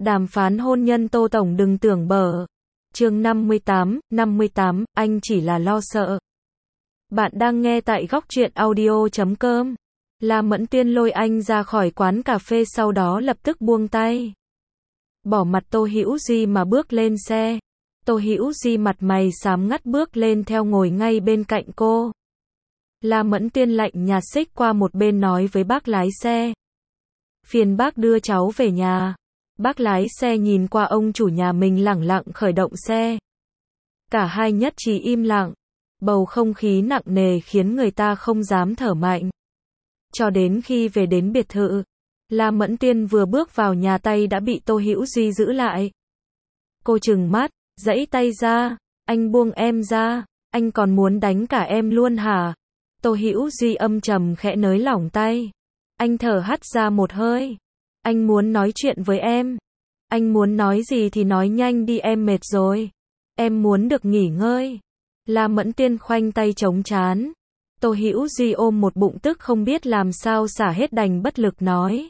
Đàm phán hôn nhân Tô Tổng đừng tưởng bở. Chương 58, anh chỉ là lo sợ. Bạn đang nghe tại góc truyện audio.com. La Mẫn Tiên lôi anh ra khỏi quán cà phê sau đó lập tức buông tay. Bỏ mặt Tô Hữu Di mà bước lên xe. Tô Hữu Di mặt mày xám ngắt bước lên theo ngồi ngay bên cạnh cô. La Mẫn Tiên lạnh nhạt xích qua một bên nói với bác lái xe. Phiền bác đưa cháu về nhà. Bác lái xe nhìn qua ông chủ nhà mình lẳng lặng khởi động xe. Cả hai nhất trí im lặng. Bầu không khí nặng nề khiến người ta không dám thở mạnh. Cho đến khi về đến biệt thự, La Mẫn Tiên vừa bước vào nhà tay đã bị Tô Hữu Di giữ lại. Cô trừng mắt, giãy tay ra, anh buông em ra, anh còn muốn đánh cả em luôn hả? Tô Hữu Di âm trầm khẽ nới lỏng tay. Anh thở hắt ra một hơi. Anh muốn nói chuyện với em. Anh muốn nói gì thì nói nhanh đi, em mệt rồi. Em muốn được nghỉ ngơi. La Mẫn Tiên khoanh tay chống trán. Tô Hữu Di ôm một bụng tức không biết làm sao xả hết đành bất lực nói.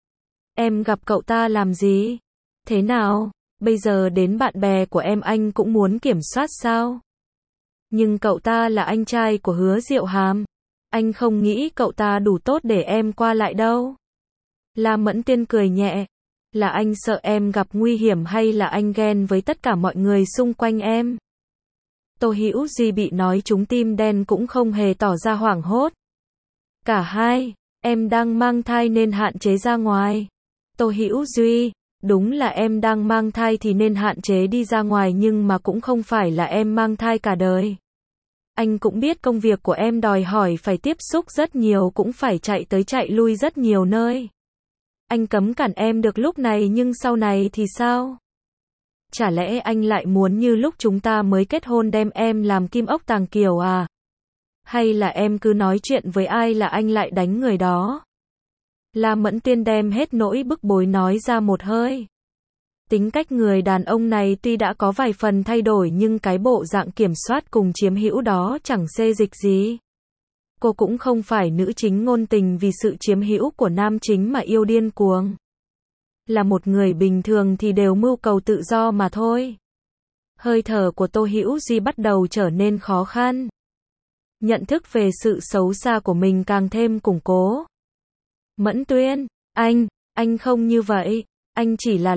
Em gặp cậu ta làm gì? Thế nào? Bây giờ đến bạn bè của em anh cũng muốn kiểm soát sao? Nhưng cậu ta là anh trai của Hứa Diệu Hàm. Anh không nghĩ cậu ta đủ tốt để em qua lại đâu. La Mẫn Tiên cười nhẹ. Là anh sợ em gặp nguy hiểm hay là anh ghen với tất cả mọi người xung quanh em? Tô Hữu Di bị nói trúng tim đen cũng không hề tỏ ra hoảng hốt. Cả hai, em đang mang thai nên hạn chế ra ngoài. Tô Hữu Di, đúng là em đang mang thai thì nên hạn chế đi ra ngoài nhưng mà cũng không phải là em mang thai cả đời. Anh cũng biết công việc của em đòi hỏi phải tiếp xúc rất nhiều, cũng phải chạy tới chạy lui rất nhiều nơi. Anh cấm cản em được lúc này nhưng sau này thì sao? Chả lẽ anh lại muốn như lúc chúng ta mới kết hôn đem em làm kim ốc tàng kiều à? Hay là em cứ nói chuyện với ai là anh lại đánh người đó? La Mẫn Tiên đem hết nỗi bức bối nói ra một hơi. Tính cách người đàn ông này tuy đã có vài phần thay đổi nhưng cái bộ dạng kiểm soát cùng chiếm hữu đó chẳng xê dịch gì. Cô cũng không phải nữ chính ngôn tình vì sự chiếm hữu của nam chính mà yêu điên cuồng. Là một người bình thường thì đều mưu cầu tự do mà thôi. Hơi thở của Tô Hữu Di bắt đầu trở nên khó khăn. Nhận thức về sự xấu xa của mình càng thêm củng cố. Mẫn Tuyên, anh không như vậy, anh chỉ là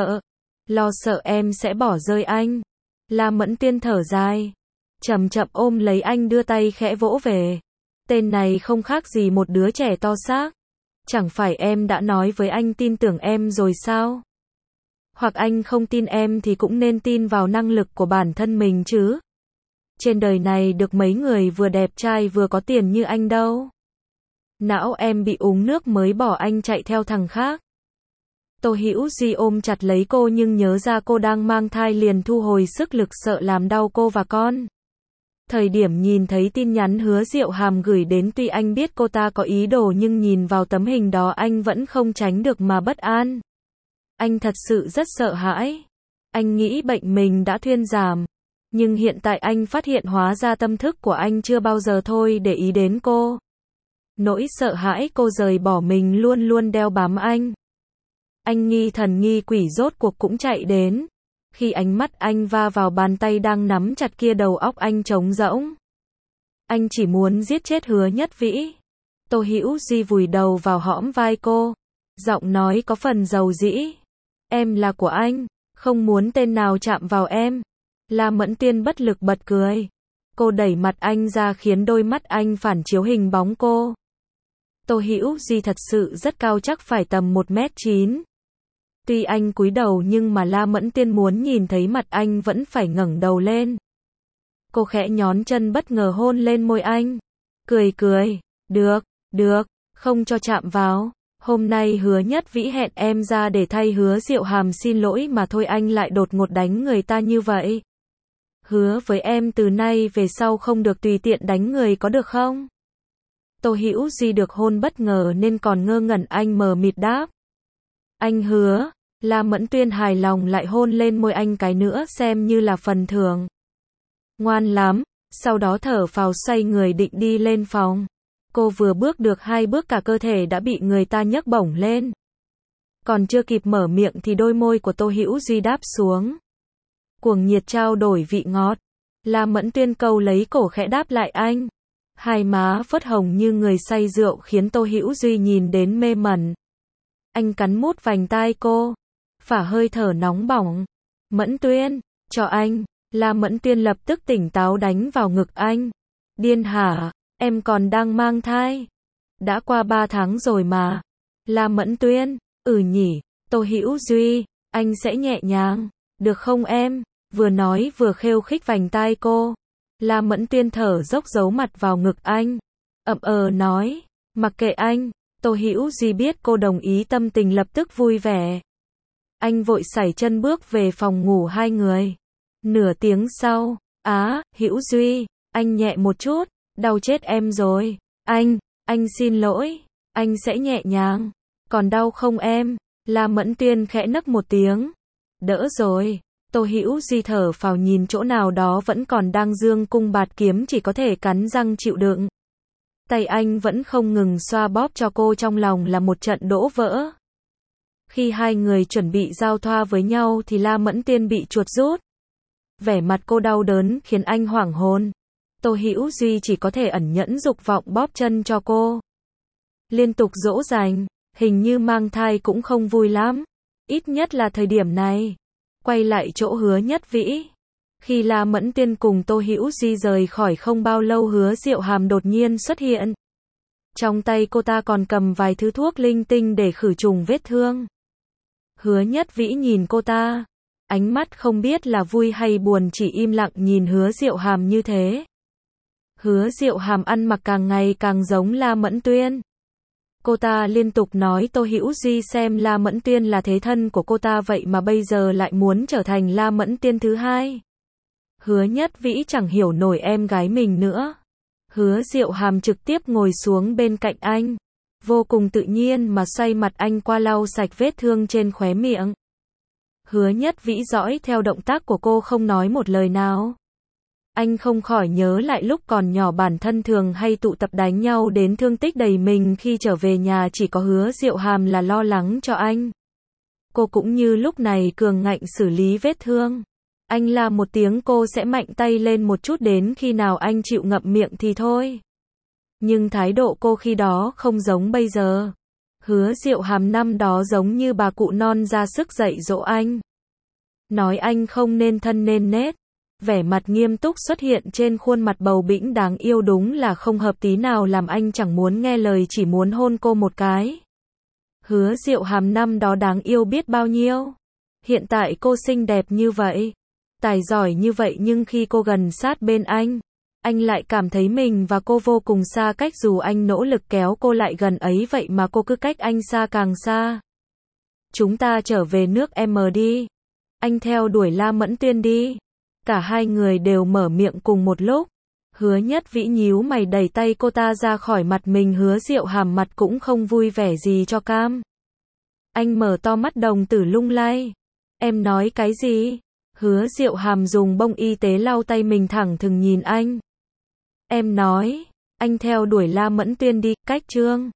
lo sợ em sẽ bỏ rơi anh. La Mẫn Tiên thở dài, chậm chậm ôm lấy anh đưa tay khẽ vỗ về. Tên này không khác gì một đứa trẻ to xác. Chẳng phải em đã nói với anh tin tưởng em rồi sao? Hoặc anh không tin em thì cũng nên tin vào năng lực của bản thân mình chứ. Trên đời này được mấy người vừa đẹp trai vừa có tiền như anh đâu. Não em bị uống nước mới bỏ anh chạy theo thằng khác. Tô Hữu Di ôm chặt lấy cô nhưng nhớ ra cô đang mang thai liền thu hồi sức lực sợ làm đau cô và con. Thời điểm nhìn thấy tin nhắn Hứa Diệu Hàm gửi đến tuy anh biết cô ta có ý đồ nhưng nhìn vào tấm hình đó anh vẫn không tránh được mà bất an. Anh thật sự rất sợ hãi. Anh nghĩ bệnh mình đã thuyên giảm. Nhưng hiện tại anh phát hiện hóa ra tâm thức của anh chưa bao giờ thôi để ý đến cô. Nỗi sợ hãi cô rời bỏ mình luôn luôn đeo bám anh. Anh nghi thần nghi quỷ rốt cuộc cũng chạy đến. Khi ánh mắt anh va vào bàn tay đang nắm chặt kia đầu óc anh trống rỗng. Anh chỉ muốn giết chết Hứa Nhất Vĩ. Tô Hữu Di vùi đầu vào hõm vai cô. Giọng nói có phần dầu dĩ. Em là của anh, không muốn tên nào chạm vào em. La Mẫn Tiên bất lực bật cười. Cô đẩy mặt anh ra khiến đôi mắt anh phản chiếu hình bóng cô. Tô Hữu Di thật sự rất cao, chắc phải tầm 1m9. Tuy anh cúi đầu nhưng mà La Mẫn Tiên muốn nhìn thấy mặt anh vẫn phải ngẩng đầu lên. Cô khẽ nhón chân bất ngờ hôn lên môi anh. Cười. Được, không cho chạm vào. Hôm nay Hứa Nhất Vĩ hẹn em ra để thay Hứa Diệu Hàm xin lỗi mà thôi anh lại đột ngột đánh người ta như vậy. Hứa với em từ nay về sau không được tùy tiện đánh người có được không? Tô Hữu Di được hôn bất ngờ nên còn ngơ ngẩn, anh mờ mịt đáp. Anh hứa. La Mẫn Tuyên hài lòng lại hôn lên môi anh cái nữa xem như là phần thưởng. Ngoan lắm. Sau đó thở phào xoay người định đi lên phòng. Cô vừa bước được 2 bước cả cơ thể đã bị người ta nhấc bổng lên. Còn chưa kịp mở miệng thì đôi môi của Tô Hữu Duy đáp xuống. Cuồng nhiệt trao đổi vị ngọt. La Mẫn Tuyên câu lấy cổ khẽ đáp lại anh. Hai má phớt hồng như người say rượu khiến Tô Hữu Duy nhìn đến mê mẩn. Anh cắn mút vành tai cô. Phả hơi thở nóng bỏng. Mẫn Tuyên, cho anh. La Mẫn Tuyên lập tức tỉnh táo đánh vào ngực anh. Điên hả, em còn đang mang thai. Đã qua 3 tháng rồi mà. La Mẫn Tuyên, nhỉ. Tô Hữu Duy, anh sẽ nhẹ nhàng. Được không em? Vừa nói vừa khêu khích vành tai cô. La Mẫn Tuyên thở dốc giấu mặt vào ngực anh. Nói. Mặc kệ anh. Tô Hữu Duy biết cô đồng ý tâm tình lập tức vui vẻ. Anh vội sải chân bước về phòng ngủ hai người. Nửa tiếng sau. Hữu Duy, anh nhẹ một chút. Đau chết em rồi. Anh xin lỗi. Anh sẽ nhẹ nhàng. Còn đau không em? La Mẫn Tuyên khẽ nấc một tiếng. Đỡ rồi. Tô Hữu Duy thở phào nhìn chỗ nào đó vẫn còn đang dương cung bạt kiếm chỉ có thể cắn răng chịu đựng. Tay anh vẫn không ngừng xoa bóp cho cô trong lòng là một trận đổ vỡ. Khi hai người chuẩn bị giao thoa với nhau thì La Mẫn Tuyên bị chuột rút. Vẻ mặt cô đau đớn khiến anh hoảng hồn. Tô Hữu Duy chỉ có thể ẩn nhẫn dục vọng bóp chân cho cô. Liên tục dỗ dành, hình như mang thai cũng không vui lắm. Ít nhất là thời điểm này. Quay lại chỗ Hứa Nhất Vĩ. Khi La Mẫn Tuyên cùng Tô Hữu Duy rời khỏi không bao lâu Hứa Diệu Hàm đột nhiên xuất hiện. Trong tay cô ta còn cầm vài thứ thuốc linh tinh để khử trùng vết thương. Hứa Nhất Vĩ nhìn cô ta. Ánh mắt không biết là vui hay buồn chỉ im lặng nhìn Hứa Diệu Hàm như thế. Hứa Diệu Hàm ăn mặc càng ngày càng giống La Mẫn Tuyên. Cô ta liên tục nói Tô Hữu Duy xem La Mẫn Tuyên là thế thân của cô ta vậy mà bây giờ lại muốn trở thành La Mẫn Tuyên thứ hai. Hứa Nhất Vĩ chẳng hiểu nổi em gái mình nữa. Hứa Diệu Hàm trực tiếp ngồi xuống bên cạnh anh. Vô cùng tự nhiên mà xoay mặt anh qua lau sạch vết thương trên khóe miệng. Hứa Nhất Vĩ dõi theo động tác của cô không nói một lời nào. Anh không khỏi nhớ lại lúc còn nhỏ bản thân thường hay tụ tập đánh nhau đến thương tích đầy mình khi trở về nhà chỉ có Hứa Diệu Hàm là lo lắng cho anh. Cô cũng như lúc này cường ngạnh xử lý vết thương. Anh la một tiếng cô sẽ mạnh tay lên một chút đến khi nào anh chịu ngậm miệng thì thôi. Nhưng thái độ cô khi đó không giống bây giờ. Hứa Diệu Hàm năm đó giống như bà cụ non ra sức dạy dỗ anh. Nói anh không nên thân nên nết. Vẻ mặt nghiêm túc xuất hiện trên khuôn mặt bầu bĩnh đáng yêu đúng là không hợp tí nào làm anh chẳng muốn nghe lời chỉ muốn hôn cô một cái. Hứa Diệu Hàm năm đó đáng yêu biết bao nhiêu. Hiện tại cô xinh đẹp như vậy. Tài giỏi như vậy nhưng khi cô gần sát bên anh lại cảm thấy mình và cô vô cùng xa cách dù anh nỗ lực kéo cô lại gần ấy vậy mà cô cứ cách anh xa càng xa. Chúng ta trở về nước M đi. Anh theo đuổi La Mẫn Tuyên đi. Cả hai người đều mở miệng cùng một lúc. Hứa Nhất Vĩ nhíu mày đẩy tay cô ta ra khỏi mặt mình. Hứa Diệu Hàm mặt cũng không vui vẻ gì cho cam. Anh mở to mắt đồng tử lung lay. Em nói cái gì? Hứa Diệu Hàm dùng bông y tế lau tay mình thẳng thừng nhìn anh. Em nói, anh theo đuổi La Mẫn Tuyên đi, cách chương.